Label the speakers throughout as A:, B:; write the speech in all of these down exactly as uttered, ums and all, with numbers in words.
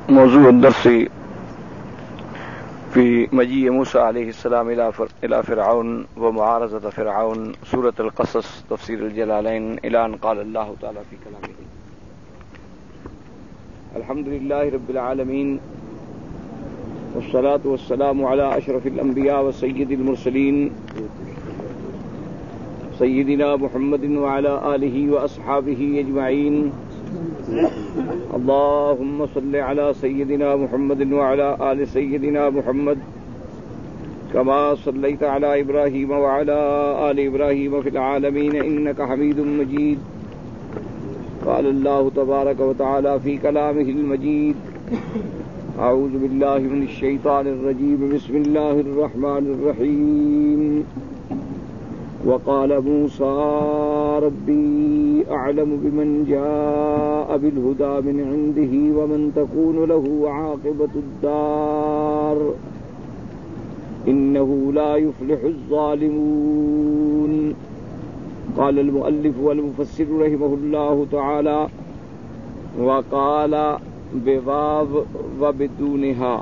A: موضوع الدرس في مجيء موسى عليه السلام إلى فرعون ومعارضة فرعون، سورة القصص، تفسير الجلالين، إلى أن قال الله تعالى في كلامه: الحمد لله رب العالمين، والصلاة والسلام على أشرف الأنبياء وسيد المرسلين سيدنا محمد وعلى آله وأصحابه أجمعين. اللهم صل على سيدنا محمد وعلى آل سيدنا محمد كما صليت على إبراهيم وعلى آل إبراهيم في العالمين إنك حميد مجيد. قال الله تبارك وتعالى في كلامه المجيد: أعوذ بالله من الشيطان الرجيم، بسم الله الرحمن الرحيم. وقال موسى ربي أعلم بمن جاء بالهدى من عنده ومن تكون له عاقبة الدار إنه لا يفلح الظالمون. قال المؤلف والمفسر رحمه الله تعالى: وقال بواو وبدونها.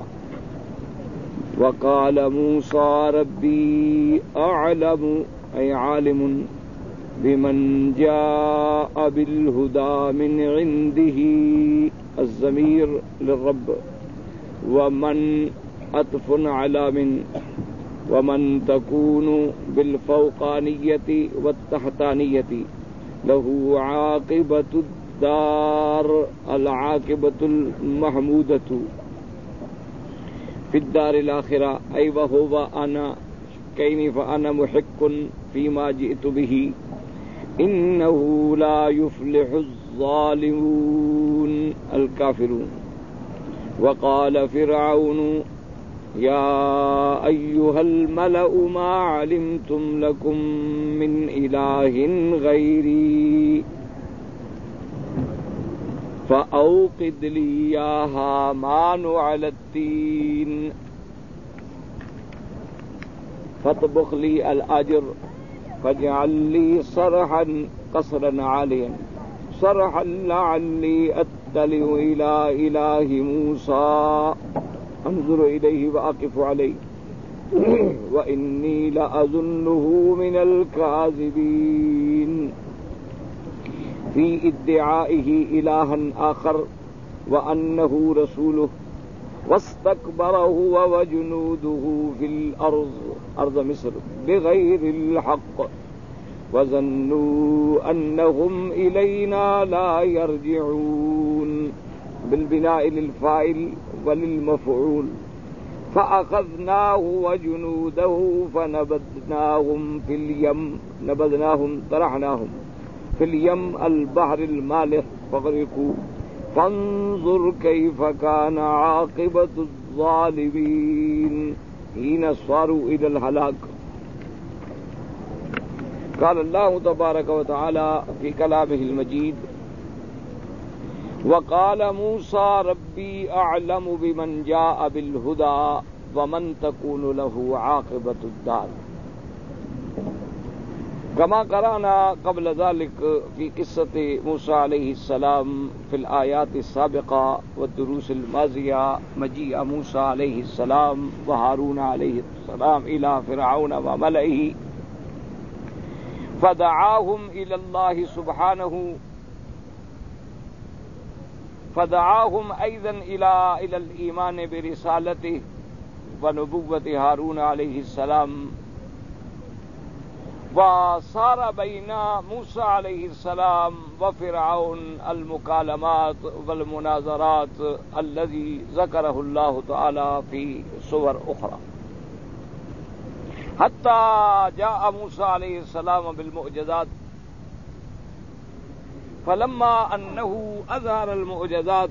A: وقال موسى ربي أعلم أي عالم بمن جاء بالهدى من عنده، الضمير للرب، ومن عطف على من، ومن تكون بالفوقانية والتحتانية له عاقبة الدار، العاقبة المحمودة في الدار الآخرة، أي وهو أنا كيني فأنا محق فيما جئت به إنه لا يفلح الظالمون الكافرون. وقال فرعون يا أيها الملأ ما علمتم لكم من إله غيري فأوقد لي يا هامان على التين فاطبخ لي الأجر فاجعل لي صرحا قصرا عاليا صرحا لعلي أطلع إلى إله موسى أنظر إليه وأقف عليه وإني لأظنه من الكاذبين في ادعائه إلها آخر وأنه رسوله، واستكبر هو وجنوده في الأرض أرض مصر بغير الحق وظنوا أنهم إلينا لا يرجعون، بالبناء للفاعل وللمفعول. فأخذناه وجنوده فنبذناهم في اليم، نبذناهم طرحناهم في اليم البحر المالح فغرقوا فانظر كيف كان عاقبة الظالمين حين صاروا إلى الهلاك. قال الله تبارك وتعالى في كلامه المجيد: وقال موسى ربي أعلم بمن جاء بالهدى ومن تكون له عاقبة الدار. كما قرأنا قبل ذلك في قصة موسى عليه السلام في الآيات السابقة والدروس الماضية، مجيء موسى عليه السلام وهارون عليه السلام إلى فرعون وملئه فدعاهم إلى الله سبحانه، فدعاهم أيضا إلى إلى الإيمان برسالته ونبوة هارون عليه السلام. وصار بين موسى عليه السلام وفرعون المكالمات والمناظرات الذي ذكره الله تعالى في سور أخرى، حتى جاء موسى عليه السلام بالمعجزات. فلما أنه أظهر المعجزات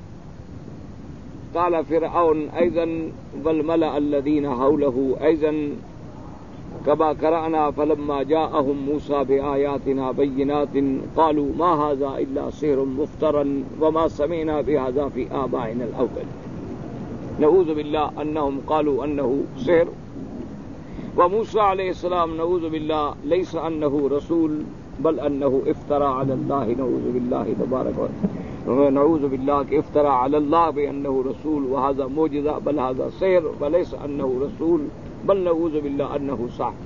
A: قال فرعون أيضا والملأ الذين حوله أيضا كما قرأنا: فلما جاءهم موسى بآياتنا بينات قالوا ما هذا إلا سحر مفترى وما سمعنا بهذا في آبائنا الأول. نعوذ بالله أنهم قالوا أنه سحر، وموسى عليه السلام نعوذ بالله ليس أنه رسول بل انه افترى على الله نعوذ بالله تبارك ونعوذ بالله کہ افترى على الله بانه رسول وهذا معجزہ بل هذا سحر وليس انه رسول بل نعوذ بالله انه ساحر.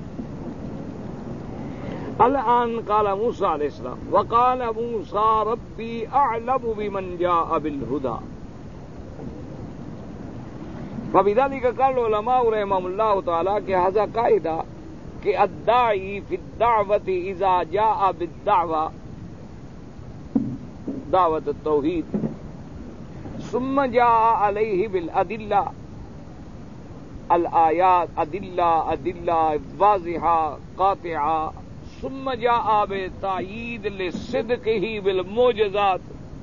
A: الآن قال موسى علیہ السلام وقال موسى ربي اعلم بمن جاء بالهدى. فبذلك قال العلماء رحمهم الله تعالی کہ هذا قاعدہ کہ الداعی فی الدعوة اذا جاء بالدعوة دعوت التوحید ثم جاء علیہ بالادلہ الآیات ادلہ ادلہ واضحہ قاطعہ ثم جاء بتعیید لصدقہ بالمعجزات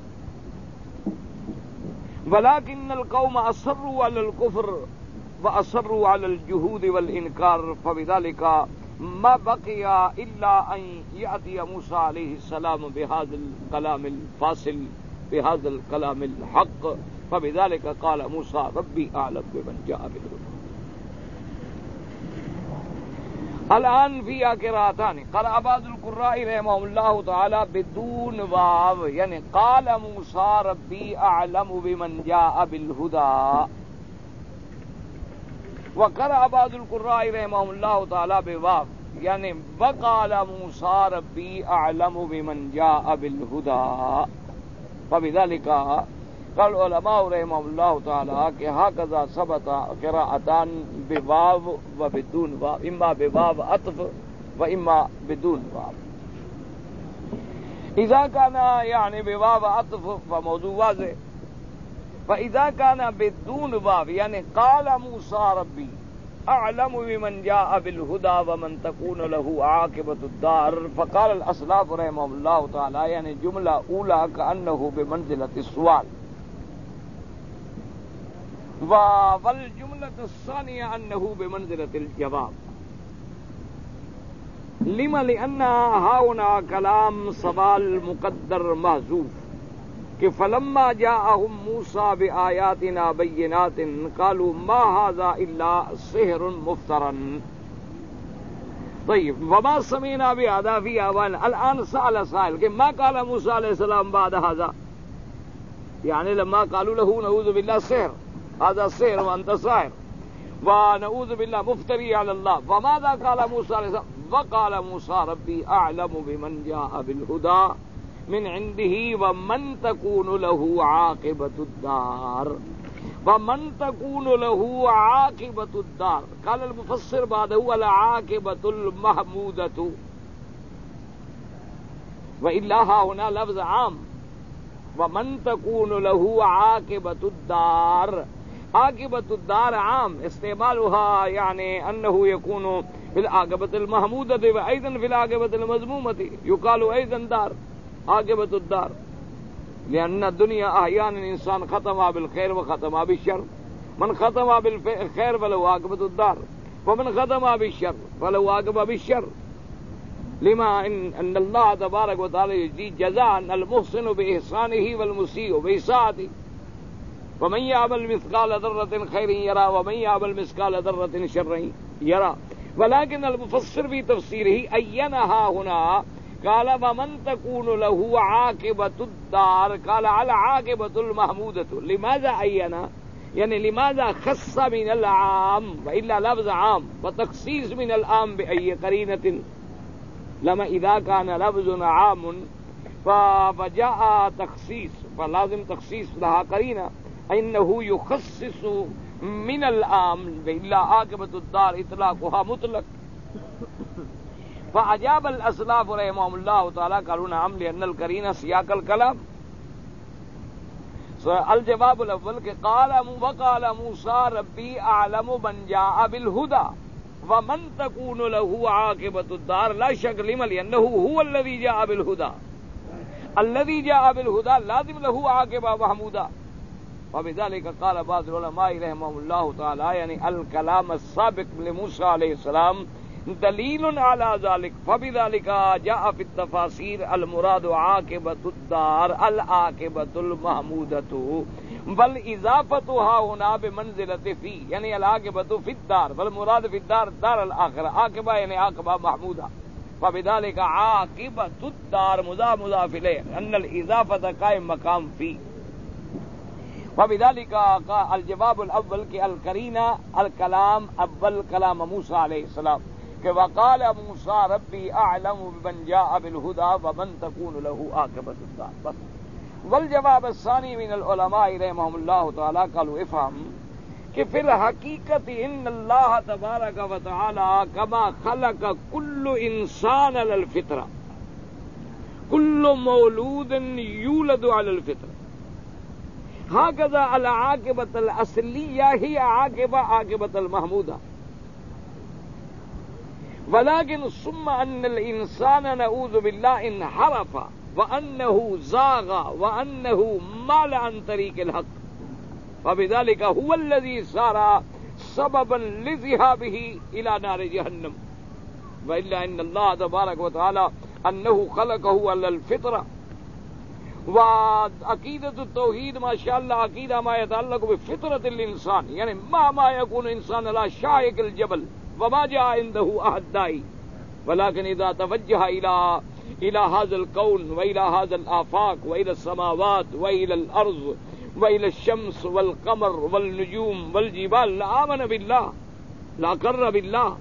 A: ولكن القوم اصروا على الكفر واصروا على الجحود والانكار فبذلك ما بقي الا ان ياتي موسى عليه السلام بهذا الكلام الفاصل بهذا الكلام الحق فبذلك قال موسى ربي اعلم بمن جاء بالهدى. الآن فی قراءتان قرأ بعض القراء رحمهم الله تعالی بدون واو یعنی قال موسى ربی اعلم بمن جاء بالهدى وقرأ بعض القراء رحمهم الله تعالی بواو یعنی وقال موسى ربی اعلم بمن جاء بالهدى فبذلك قال علماء رحمهم الله تعالی کہ هكذا ثبت قراءتان بواو و بدون واو اما بواو عطف و اما بدون واو. اذا كان يعني بواو عطف فموضوع واضح فاذا كان بدون واو يعني قال موسى ربي اعلم بمن جاء بالهدى ومن تكون له عاقبة الدار فقال الاسلاف رحمهم الله تعالی يعني جملة اولى كأنه بمنزلة السؤال والجملة الثانية أنه بمنزلة الجواب. لما لأن هنا كلام سوال مقدر محذوف کہ فلما جاءهم موسى بآياتنا بينات قالوا ما هذا إلا سحر مفترى. طيب وما سمعنا بهذا في آبائنا. الآن سأل سائل کہ ما قال موسى عليه السلام بعد هذا يعني لما قالوا له نعوذ بالله سحر هذا سحر وانت ساحر ونعوذ بالله مفتري على الله وماذا قال موسى عليه السلام وقال موسى ربي اعلم بمن جاء بالهدى من عنده ومن تكون له عاقبة الدار ومن تكون له عاقبة الدار. قال المفسر بعده العاقبة المحمودة وإلا هنا لفظ عام ومن تكون له عاقبة الدار. عاقبة الدار عام استعمالها يعني أنه يكون في العاقبة المحمودة وأيضا في العاقبة المذمومة يقال أيضا دار عاقبة الدار لأن الدنيا أحيانا إنسان ختم بالخير وختم بالشر من ختم بالخير فله عاقبة الدار ومن ختم بالشر فله عاقبة بالشر لما إن, أن الله تبارك وتعالى يجزي جزاء المحسن بإحسانه والمسيء بإساءته ومن يعمل مثقال ذرة خير يرى ومن يعمل مثقال ذرة شر يرى. ولكن المفسر في تفسيره أينها هنا قال ومن تكون له عاقبة الدار قال على عاقبة المحمودة. لماذا أينها يعني لماذا خص من العام وإلا لفظ عام وتخصيص من العام بأي قرينة لما إذا كان لفظ عام فجاء تخصيص فلازم تخصيص لها قرينة انه يخصص من العام الا عاقبة الدار اطلاقها مطلق. فاجاب الاسلاف رحمهم الله تعالى قالوا نعم لان القرينة سياق الكلام. الجواب الاول کہ قال وقال موسى ربي اعلم من جاء بالهدى ومن تكون له عاقبة الدار لا شك لما لانه هو الذي جاء بالهدى الذي جاء بالهدى لازم له عاقبة محمودة. وبذلك قال بعض العلماء رحمهم الله تعالى يعني الكلام السابق لموسى عليه السلام دليل على ذلك فبذلك جاء في التفاسير المراد عاقبة الدار العاقبة المحمودة بل اضافتها هنا بمنزلة في يعني العاقبة في الدار والمراد في الدار دار الآخرة عاقبة يعني عاقبة محمودة فبذلك عاقبۃ الدار مضاف مضاف الیہ ان الاضافۃ قائم مقام فی. وبذلك الجواب الاول کہ القرینہ الکلام اول کلام موسیٰ علیہ السلام کہ وقال موسیٰ ربی اعلم بمن جاء بالہدی ومن تکون له عاقبۃ الدار. بس. والجواب الثانی من العلماء رحمهم اللہ تعالی قالوا افهم کہ فی الحقیقت ان اللہ تبارک و تعالی کما خلق کل انسان علی الفطرہ کل مولود یولد علی الفطرہ ہکذا العاقبۃ الاصلیہ ہی عاقبہ عاقبۃ المحمودہ ولكن ثم ان الانسان نعوذ بالله انحرف وانه زاغ وانه مال عن طريق الحق فبذلك هو الذي صار سببا لذهابه الى نار جهنم والا ان الله تبارك وتعالى انه خلقه على الفطره وعقیدۃ التوحید ما شاء اللہ عقیدہ ما يتعلق بفطرة الانسان یعنی ما ما يكون انسان على شائق الجبل وما جاء عنده احد داعی ولكن اذا توجه الى الى هذا الكون والى هذا الآفاق والى السماوات والى الارض والى الشمس والقمر والنجوم والجبال لآمن بالله لأقر بالله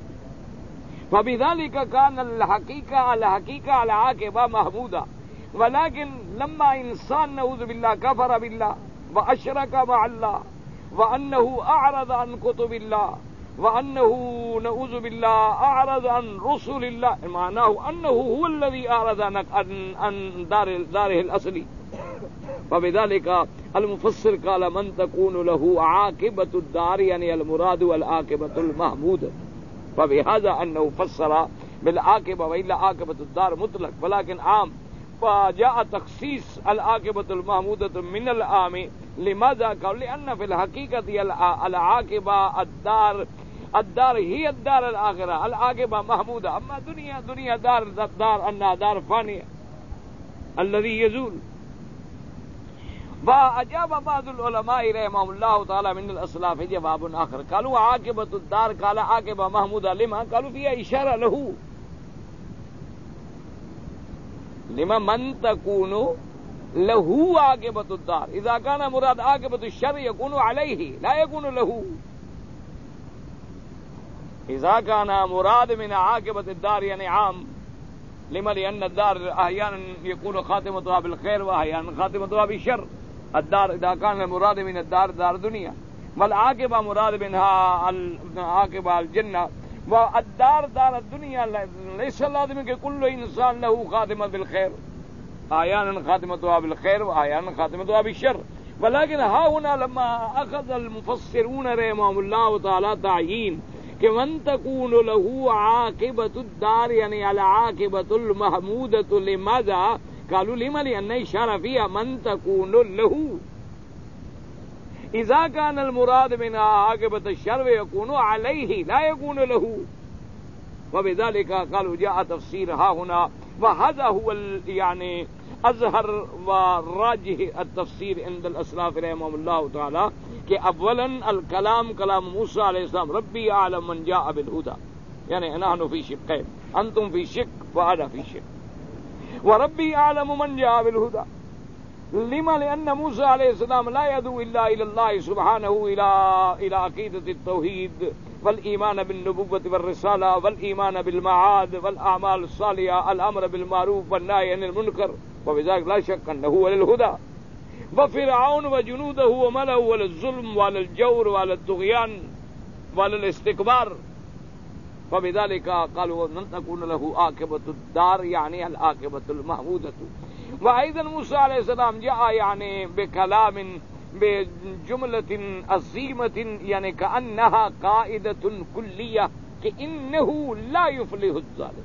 A: فبذلك كان الحقيقة الحقيقة العاقبة محمودة ولكن لما انسان نعوذ بالله كفر بالله واشرك مع الله وانه اعرض عن كتب الله وانه نعوذ بالله اعرض عن رسل الله معناه انه هو الذي اعرض عن عن دار داره الاصلي فبذلك المفسر قال من تكون له عاقبة الدار يعني المراد والعاقبة المحمودة فبهذا انه فسر بالعاقبة والا عاقبة الدار مطلق ولكن عام فجاء تخصيص العاقبة المحمودة من العام لماذا قال لأن في الحقيقة العاقبة الدار الدار هي الدار الآخرة العاقبة محمودة أما دنيا دنيا دار دار أنها دار فانية الذي يزول. وأجاب بعض العلماء رحمهم الله تعالى من الأسلاف جواب آخر قالوا عاقبة الدار قال عاقبة محمودة لما قالوا فيها إشارة له لما من تكون له عاقبة الدار إذا كان مراد عاقبة الشر يكون عليه لا يكون له إذا كان مراد من عاقبة الدار يعني عام لما لأن الدار أحيانا يكون خاتمتها بالخير وأحيانا خاتمتها بالشر. الدار إذا كان المراد من الدار دار دنيا والعاقبة مراد منها عاقبة الجنة والدار دار الدنيا ليس لازم کہ كل انسان له خاتمة بالخير احيانا خاتمتها بالخير واحيانا خاتمتها بالشر ولكن ها هنا لما اخذ المفسرون رحمهم الله تعالى تعيين کہ من تكون له عاقبة الدار يعني العاقبة المحمودة لماذا قالوا لما لأن إشارة فيها من تكون له إذا كان المراد من عاقبة الشر يكون عليه لا يكون له وبذلك قالوا جاء تفسير ها هنا وهذا هو يعني أظهر وراجح التفسير عند الأسلاف رحمهم الله تعالى کہ اولا الكلام كلام موسى عليه السلام ربي أعلم من جاء بالهدى يعني نحن في شقين أنتم في شق وأنا في شق وربي أعلم من جاء بالهدى لما لأن موسى عليه السلام لا يدعو إلا إلى الله سبحانه إلى إلى عقيدة التوحيد والإيمان بالنبوة والرسالة والإيمان بالمعاد والأعمال الصالحة الأمر بالمعروف والنهي عن المنكر وبذلك لا شك أنه هو للهدى. وفرعون وجنوده وملأه على الظلم وعلى الجور وعلى الطغيان وعلى الاستكبار وبذلك قالوا من تكون له عاقبة الدار يعني العاقبة المحمودة. وأيضا موسى عليه السلام جاء يعني بكلام بجملة عظيمة يعني كأنها قاعدة كلية كإنه لا يفلح الظالم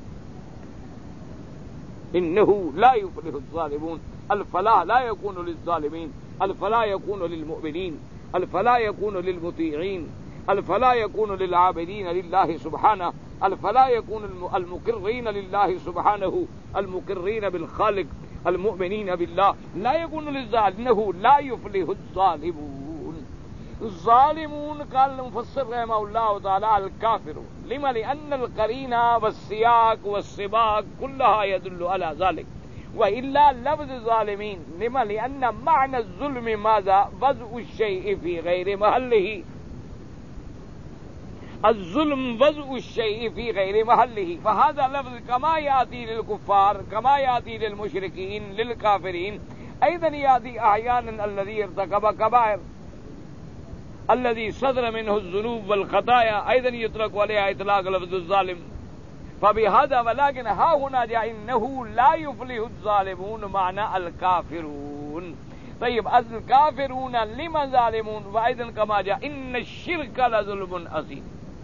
A: إنه لا يفلح الظالمون. الفلاح لا يكون للظالمين الفلاح يكون للمؤمنين الفلاح يكون للمطيعين الفلاح يكون للعابدين لله سبحانه الفلاح يكون المقرين لله سبحانه المقرين بالخالق المؤمنين بالله لا يكون للظالم إنه لا يفلح الظالمون. ظالمون قال المفسر رحمه الله تعالى الكافرون لما لأن القرينة والسياق والسباق كلها يدل على ذلك، وإلا لفظ ظالمين لما لأن معنى الظلم ماذا؟ وضع الشيء في غير محله. الظلم وضع الشيء في غير محله، فهذا لفظ كما يأتي للكفار كما يأتي للمشركين للكافرين أيضا يأتي أحيانا الذي ارتكب كبائر الذي صدر منه الذنوب والخطايا أيضا يطلق عليه إطلاق لفظ الظالم. فبهذا ولكن ها هنا جاء إنه لا يفلح الظالمون معنى الكافرون. طيب الكافرون لما ظالمون؟ وأيضا كما جاء إن الشرك لظلم عظيم.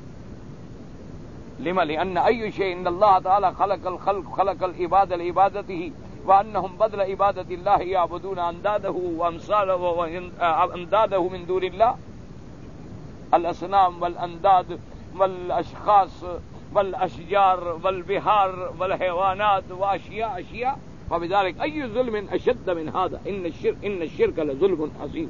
A: لما لأن أي شيء إن الله تعالى خلق الخلق خلق العباد لعبادته، وأنهم بدل عبادة الله يعبدون أنداده وأمثاله وأنداده من دون الله، الأصنام والأنداد والأشخاص والأشجار والبحار والحيوانات وأشياء أشياء، فبذلك أي ظلم أشد من هذا؟ إن الشرك إن الشرك لظلم عظيم.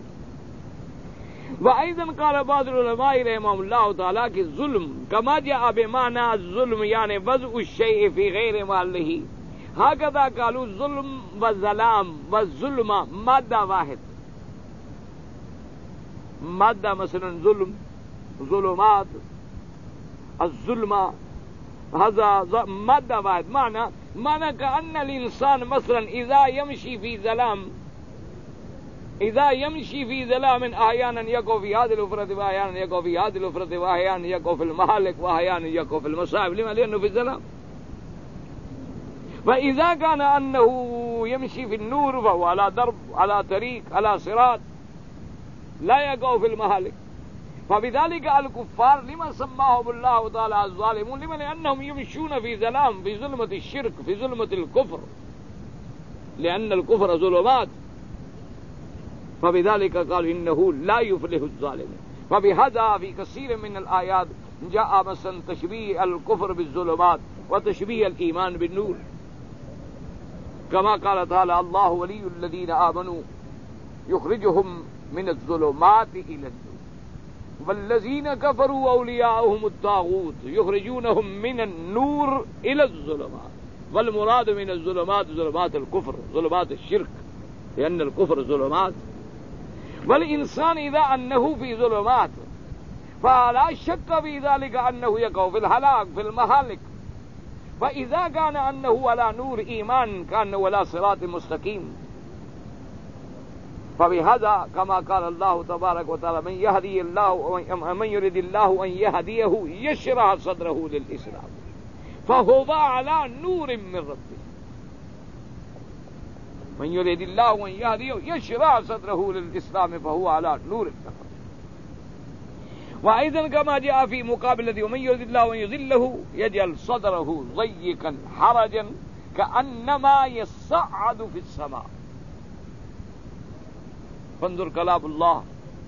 A: وأيضا قال بعض العلماء رحمهم الله تعالى کہ ظلم كما جاء بمعنى الظلم يعني وضع الشيء في غير محله، هكذا قالوا ظلم وظلام والظلم مادة واحد. مادة مثلا ظلم ظلمات الظلمة هذا مادة واحد. معنى معنى كأن الإنسان مثلا إذا يمشي في ظلام إذا يمشي في ظلام أحيانا يقع في هذه الأفرة وأحيانا يقع في هذه الأفرة وأحيانا يقع في المهالك وأحيانا يقع في المصائب. لما؟ لأنه في الظلام. وإذا كان أنه يمشي في النور فهو على درب على طريق على صراط لا يقع في المهالك. فبذلك الكفار لما سماهم الله تعالى الظالمون؟ لما لأنهم يمشون في ظلام، في ظلمة الشرك، في ظلمة الكفر، لأن الكفر ظلمات. فبذلك قالوا إنه لا يفلح الظالمون. فبهذا في كثير من الآيات جاء مثلا تشبيه الكفر بالظلمات وتشبيه الإيمان بالنور، كما قال تعالى الله ولي الذين آمنوا يخرجهم من الظلمات إلى النور والذين كفروا أولياؤهم الطاغوت يخرجونهم من النور إلى الظلمات. والمراد من الظلمات ظلمات الكفر ظلمات الشرك، لأن الكفر ظلمات. والإنسان إذا أنه في ظلمات فلا شك في ذلك أنه يقع في الهلاك في المهالك. فإذا كان أنه على نور إيمان كأنه على صراط مستقيم. فبهذا كما قال الله تبارك وتعالى من يهدي الله من يريد الله أن يهديه يشرح صدره للإسلام فهو على نور من ربه. من يريد الله أن يهديه يشرح صدره للإسلام فهو على نور من ربه. وأيضا كما جاء في مقابلة ومن يريد الله أن يذله يجعل صدره ضيقا حرجا كأنما يصعد في السماء. فانظر كلام الله.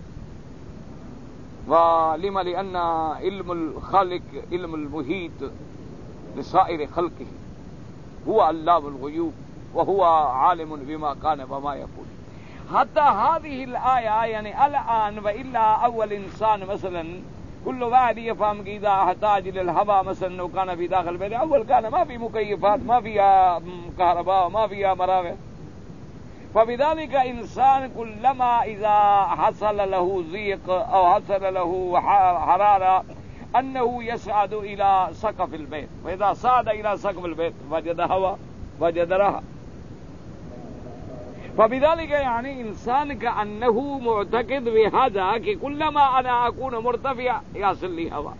A: ولما لأن علم الخالق علم المحيط لسائر خلقه هو علام الغيوب وهو عالم بما كان وما يكون. حتى هذه الآية يعني الآن وإلا أول إنسان مثلا كل واحد يفهم إذا احتاج للهواء مثلا لو كان في داخل البيت، أول كان ما في مكيفات ما فيها كهرباء ما فيها مراوح. فبذلك إنسان كلما إذا حصل له ضيق أو حصل له حرارة أنه يصعد إلى سقف البيت، وإذا صعد إلى سقف البيت وجد هواء وجد راحة. فبذلك يعني إنسان كأنه معتقد بهذا کہ كلما أنا أكون مرتفع يصل لي هواء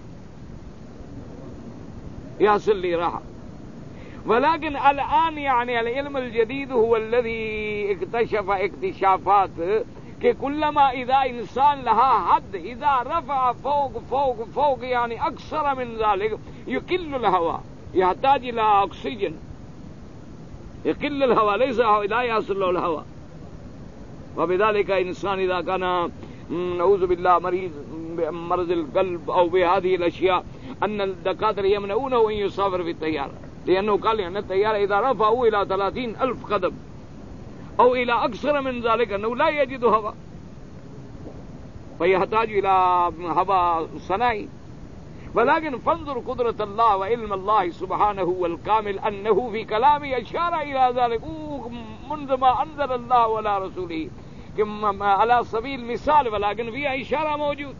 A: يصل لي راحة. ولكن الآن يعني العلم الجديد هو الذي اكتشف اكتشافات کہ كلما إذا إنسان لها حد إذا رفع فوق فوق فوق يعني أكثر من ذلك يقل الهواء يحتاج إلى أكسجين، يقل الهواء ليس لا يصل له الهواء. وبذلك إنسان إذا كان نعوذ بالله مريض مرض القلب أو بهذه الأشياء أن الدكاترة يمنعونه أن يسافر في الطيارة، لأنه قال أن الطيارة إذا رفعوا إلى ثلاثين ألف قدم أو إلى أكثر من ذلك أنه لا يجد هواء. فيحتاج إلى هوى صناعي. ولكن فانظر قدرة الله وعلم الله سبحانه والكامل أنه في كلامه أشار إلى ذلك منذ ما أنزل الله على رسوله على سبيل المثال، ولكن فيها إشارة موجود.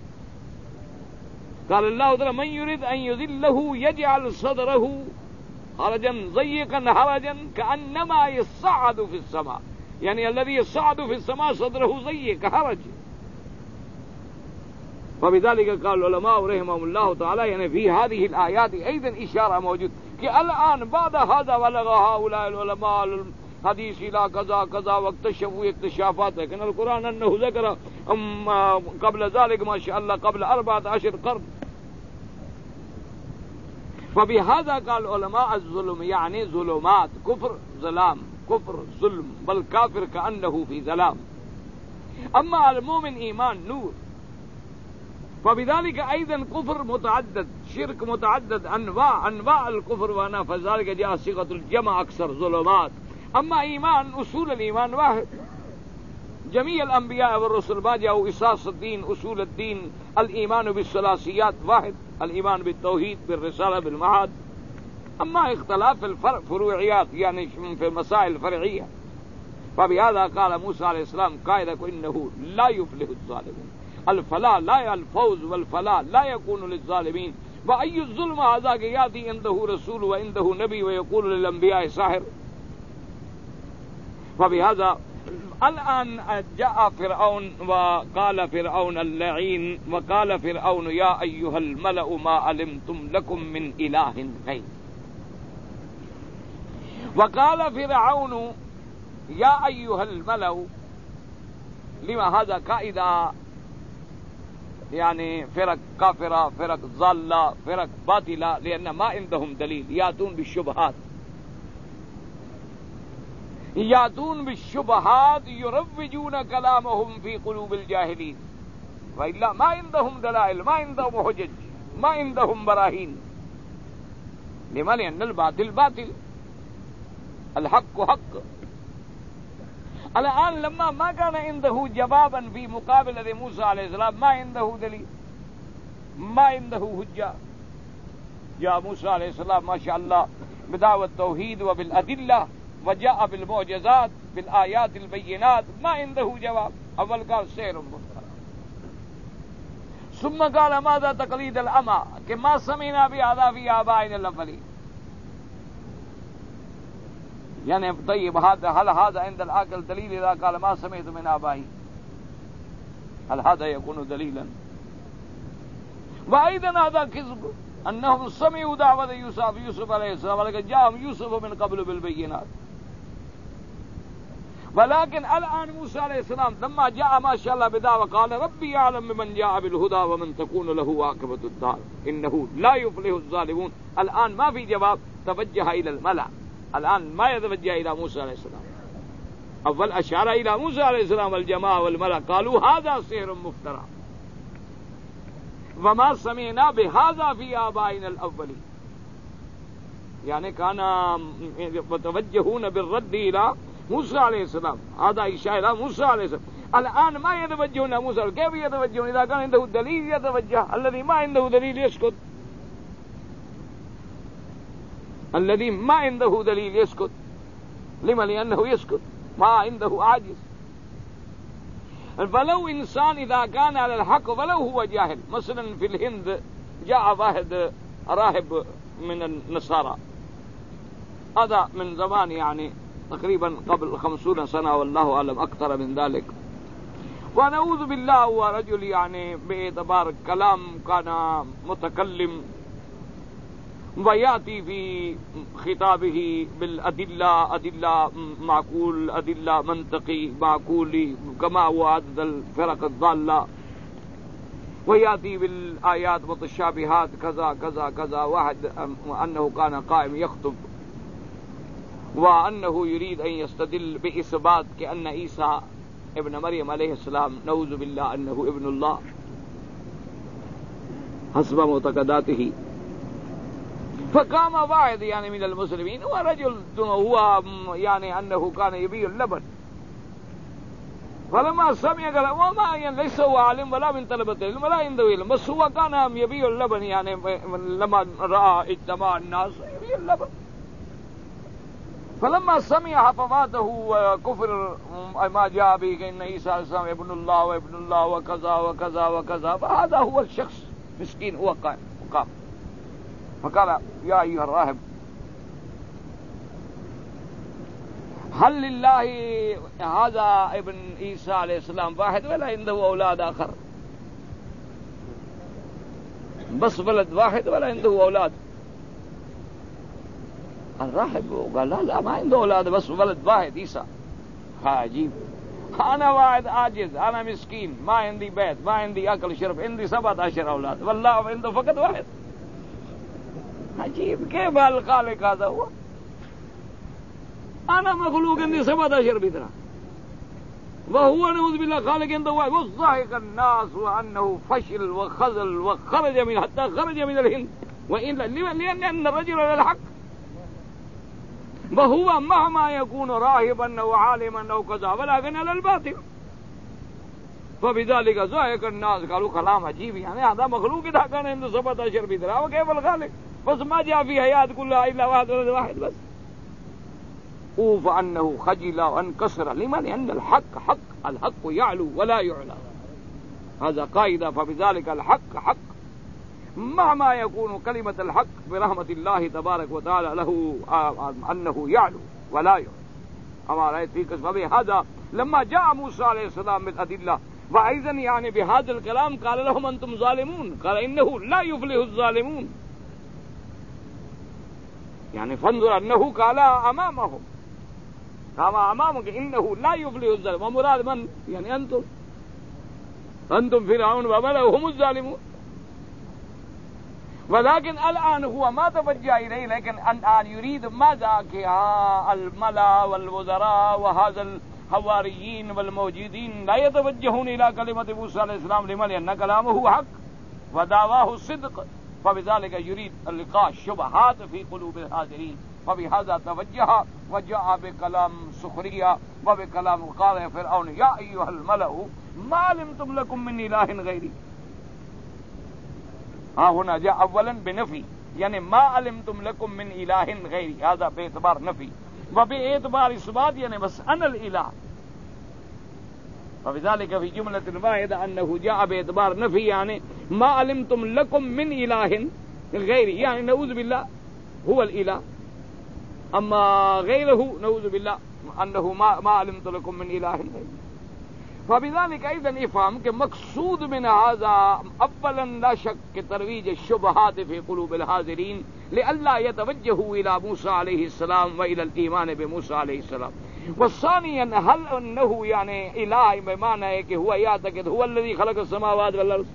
A: قال الله تعالى: من يريد أن يذله يجعل صدره حرجا ضيقا حرجا كأنما يصعد في السماء، يعني الذي يصعد في السماء صدره ضيق حرج. فبذلك قال العلماء رحمهم الله تعالى يعني في هذه الآيات أيضا إشارة موجود کہ الآن بعد هذا بلغ هؤلاء العلماء الحديث إلى كذا كذا واكتشفوا اكتشافات، لكن القرآن أنه ذكر قبل ذلك ما شاء الله قبل أربعة عشر قرن. فبهذا قال العلماء الظلم يعني ظلمات، كفر ظلام، كفر ظلم، بل كافر كأنه في ظلام. أما المؤمن إيمان نور. فبذلك أيضا كفر متعدد، شرك متعدد، أنواع أنواع الكفر وأنا فذلك جاء صيغة الجمع أكثر ظلمات. أما إيمان أصول الإيمان واحد، جميع الأنبياء والرسل ما جاءوا أساس الدين أصول الدين الإيمان بالثلاثيات واحد، الإيمان بالتوحيد بالرسالة بالمعاد. أما اختلاف الفرع فروعيات يعني في المسائل الفرعية. فبهذا قال موسى عليه السلام قائدك إنه لا يفلح الظالمون، الفلاح لا الفوز والفلاح لا يكون للظالمين. وأي الظلم هذا يأتي عنده رسول وعنده نبي ويقول للأنبياء ساحر. فبهذا الآن جاء فرعون وقال فرعون اللعين وقال فرعون يا أيها الملأ ما علمتم لكم من إله غير. وقال فرعون يا أيها الملأ، لما هذا قائدة يعني فرق كافرة فرق ضالة فرق باطلة، لأن ما عندهم دليل، يأتون بالشبهات يأتون بالشبهات يروجون كلامهم في قلوب الجاهلين، وإلا ما عندهم دلائل، ما عندهم حجج، ما عندهم براهين. لما؟ لأن الباطل باطل، الحق حق. الآن لما ما كان عنده جوابا في مقابلة موسى عليه السلام، ما عنده دليل، ما عنده حجة، جاء موسى عليه السلام ما شاء الله بدعوى التوحيد وبالأدلة وجاء بالمعجزات بالآيات البينات، ما عنده جواب. أول قال سحر مفترى، ثم قال ماذا تقليد الأمى کہ ما سمعنا بهذا في آبائنا الأولين. يعني طيب هذا هل هذا عند العقل دليل إذا قال ما سمعت من آبائي؟ هل هذا يكون دليلا؟ وأيضا هذا كذب، أنهم سمعوا دعوة يوسف يوسف عليه السلام ولكن جاءهم يوسف من قبل بالبينات. ولكن الآن موسى عليه السلام لما جاء ما شاء الله بدعوة قال ربي يعلم بمن جاء بالهدى ومن تكون له عاقبة الدار إنه لا يفلح الظالمون. الآن ما في جواب، توجه إلى الملأ، الآن ما يتوجه إلى موسى عليه السلام. أول أشار إلى موسى عليه السلام والجماعة والملأ قالوا هذا سحر مفترى وما سمعنا بهذا في آبائنا الأولين. يعني كان متوجهون بالرد إلى موسى عليه السلام، هذا إشارة إلى موسى عليه السلام. الآن ما يتوجهون موسى، كيف يتوجهون؟ إذا كان عنده دليل يتوجه، الذي ما عنده دليل يسكت، الذي ما عنده دليل يسكت. لما؟ لأنه يسكت، ما عنده عاجز. فلو إنسان إذا كان على الحق ولو هو جاهل، مثلا في الهند جاء واحد راهب من النصارى، هذا من زمان يعني تقريبا قبل خمسون سنة والله أعلم أكثر من ذلك، ونعوذ بالله هو رجل يعني باعتبار كلام كان متكلم ويأتي في خطابه بالأدلة، أدلة معقول، أدلة منطقي معقولي كما هو عدد الفرق الضالة، ويأتي بالآيات متشابهات كذا كذا كذا. واحد أنه كان قائم يخطب وأنه يريد أن يستدل بإثبات كأن عيسى ابن مريم عليه السلام نعوذ بالله أنه ابن الله حسب معتقداته. فقام واحد يعني من المسلمين، هو رجل هو يعني أنه كان يبيع اللبن، فلما سمع قال وما يعني ليس هو عالم ولا من طلبة العلم ولا عنده علم، بس هو كان يبيع اللبن، يعني لما رأى اجتماع الناس يبيع اللبن. فلما سمع حفظاته وكفر ما جاء به ان عيسى عليه السلام ابن الله وابن الله وكذا وكذا وكذا، فهذا هو الشخص مسكين هو قائم وقام فقال يا أيها الراهب هل لله هذا ابن عيسى عليه السلام واحد ولا عنده أولاد آخر؟ بس ولد واحد ولا عنده أولاد؟ الراهب قال لا لا ما عنده أولاد بس ولد واحد عيسى. عجيب، أنا واحد عاجز، أنا مسكين، ما عندي بيت، ما عندي أكل شرب، عندي سبعة عشر أولاد، والله عنده فقط واحد. عجيب، كيف الخالق هذا هو؟ أنا مخلوق عندي سبعة عشر بيتنا، وهو نعوذ بالله خالق عنده واحد. وضحك الناس وأنه فشل وخذل وخرج من حتى خرج من الهند، وإلا لأن الرجل على الحق، وهو مهما يكون راهبا أو عالما أو كذا ولكن على الباطل. فبذلك ضحك الناس قالوا كلام عجيب، يعني هذا مخلوق إذا كان عنده سبعة عشر بيتنا وكيف الخالق؟ بس ما جاء في حياة كلها إلا واحد ولد واحد بس. أوف أنه خجل وانكسر لمن أن الحق حق، الحق يعلو ولا يعلى، هذا قاعدة. فبذلك الحق حق مهما يكون كلمة الحق برحمة الله تبارك وتعالى له أنه يعلو ولا يعلى. أما رأيت في قصة هذا لما جاء موسى عليه السلام بالأدلة وأيضا يعني بهذا الكلام قال لهم أنتم ظالمون، قال إنه لا يفلح الظالمون، يعني فانظر أنه قال أمامهم كما أمامك إنه لا يفلح الظالمون، ومراد من؟ يعني أنتم أنتم فرعون وملأه هم الظالمون. ولكن الآن هو ما توجه إليه، لكن الآن يريد ماذا؟ الملأ والوزراء وهذا الحواريين والموجودين لا يتوجهون إلى كلمة موسى عليه السلام لمن أن كلامه حق ودعواه صدق، فبذلك يريد اللقاء الشبهات في قلوب الحاضرين. فبهذا توجه وجاء بكلام سخرية وبكلام قال فرعون يا أيها الملأ ما علمتم لكم من إله غيري. ها هنا جاء أولا بنفي، يعني ما علمتم لكم من إله غيري، هذا باعتبار نفي، وباعتبار إثبات يعني بس أنا الإله. فبذلك في جملة واحدة أنه جاء باعتبار نفي، يعني ما علمتم لكم من إله غيري، يعني نعوذ بالله هو الإله، أما غيره نعوذ بالله أنه ما, ما علمت لكم من إله غيري. فبذلك أيضا يفهم كمقصود من هذا أولا لا شك ترويج الشبهات في قلوب الحاضرين لئلا يتوجهوا إلى موسى عليه السلام وإلى الإيمان بموسى عليه السلام. والثانيا هل أنه يعني إله بمعنى کہ هو يعتقد هو الذي خلق السماوات والأرض؟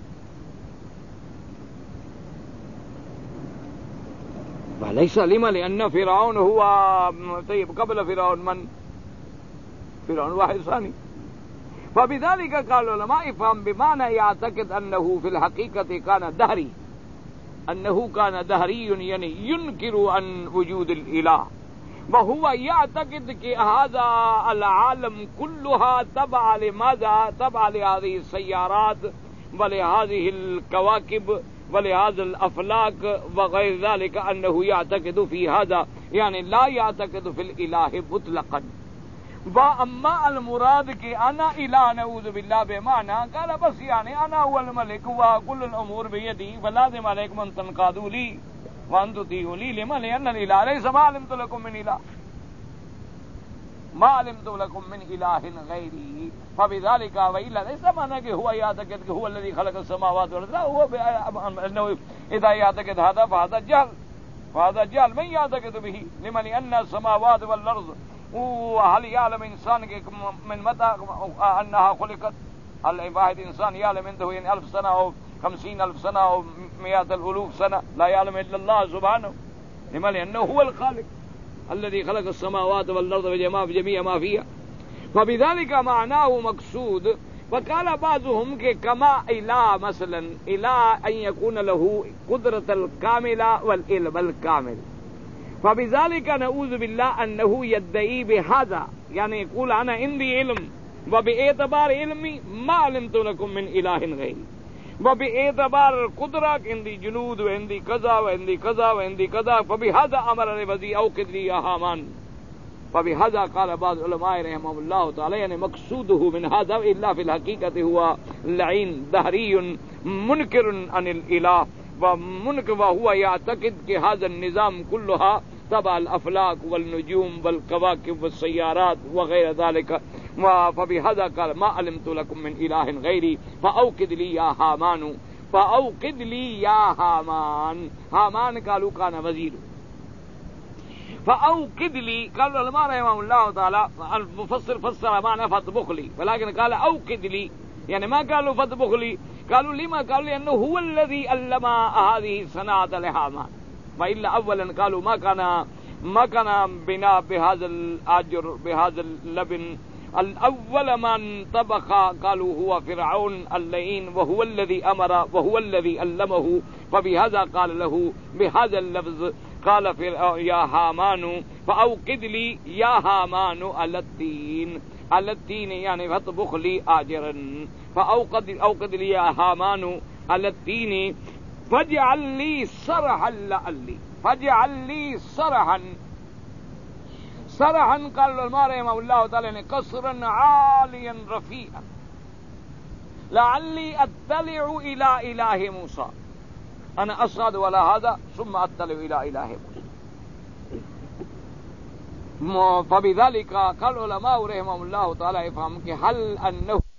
A: وليس لما لأن فرعون هو طيب قبل فرعون من؟ فرعون واحد ثاني. فبذلك قال العلماء يفهم بمعنى يعتقد أنه في الحقيقة كان دهري، أنه كان دهري يعني ينكر عن وجود الإله، وهو يعتقد کہ هذا العالم كلها تبع لماذا؟ تبع لهذه السيارات ولهذه الكواكب ولهذا الأفلاك وغير ذلك، أنه يعتقد في هذا، يعني لا يعتقد في الإله مطلقا. وأما المراد کہ أنا إله نعوذ بالله بمعنى قال بس يعني أنا هو الملك وكل الأمور بيدي فلازم عليكم أن تنقادوا لي وأن تطيعوا لي، لما؟ لأن الإله ليس ما علمت لكم من إله، ما علمت لكم من إله غيري. فبذلك وإلا ليس معنى کہ هو يعتقد کہ هو الذي خلق السماوات والأرض، لا، هو أنه إذا يعتقد هذا فهذا جهل، فهذا جهل من يعتقد به، لمن أن السماوات والأرض وهل يعلم إنسان من متى أنها خلقت؟ هل واحد إنسان يعلم عنده إن ألف سنة أو خمسين ألف سنة أو مئات الألوف سنة؟ لا يعلم إلا الله سبحانه، لما لأنه هو الخالق الذي خلق السماوات والأرض وجميع ما فيها. فبذلك معناه مقصود. وقال بعضهم کہ كما إله مثلا إله أن يكون له قدرة الكاملة والعلم الكامل، فبذلك نعوذ بالله أنه يدعي بهذا، يعني يقول أنا عندي علم وباعتبار علمی ما علمت لکم من الہ غیری، وباعتبار القدرہ عندی جنود وعندی قضا وعندی قضا وعندی قضا، فبہذا امرنی وزی اوقد لی یا حامان، فبہذا قال بعض علماء رحمہ اللہ تعالی یعنی مقصودہ من هذا الا فی الحقیقت ہوا لعین دہری منکر عن الالہ ومنکر وهو یعتقد کہ هذا النظام كلها تبع الافلاک والنجوم والکواکب والسیارات وغیر ذلك، فبهذا قال ما علمت لكم من الہ غیری فاوقد لی یا حامان، فاوقد لی یا حامان، حامان قالوا كان وزیر، فاوقد لی قال العلماء رحمہ اللہ تعالی المفسر فسر معنى فاطبخ لي ولكن قال اوقد لي يعني ما قالوا فاطبخ لي، قالوا لما قالوا لأنه هو الذي علم هذه الصناعة لحامان، وإلا أولا قالوا ما كان ما كان بناء بهذا الأجر بهذا اللبن، الأول من طبخ قالوا هو فرعون اللعين وهو الذي أمر وهو الذي علمه، فبهذا قال له بهذا اللفظ قال يا هامان فأوقد لي يا هامان على التين، على التين يعني فاطبخ لي آجرا، فأوقد أوقد لي يا هامان على التين فاجعل لي صرحا لعلي، فاجعل لي صرحا، صرحا قال العلماء رحمه الله تعالى قصرا عاليا رفيعا لعلي أطلع إلى إله موسى، أنا أصعد ولا هذا ثم أطلع إلى إله موسى، فبذلك قال العلماء رحمه الله تعالى يفهم هل أنه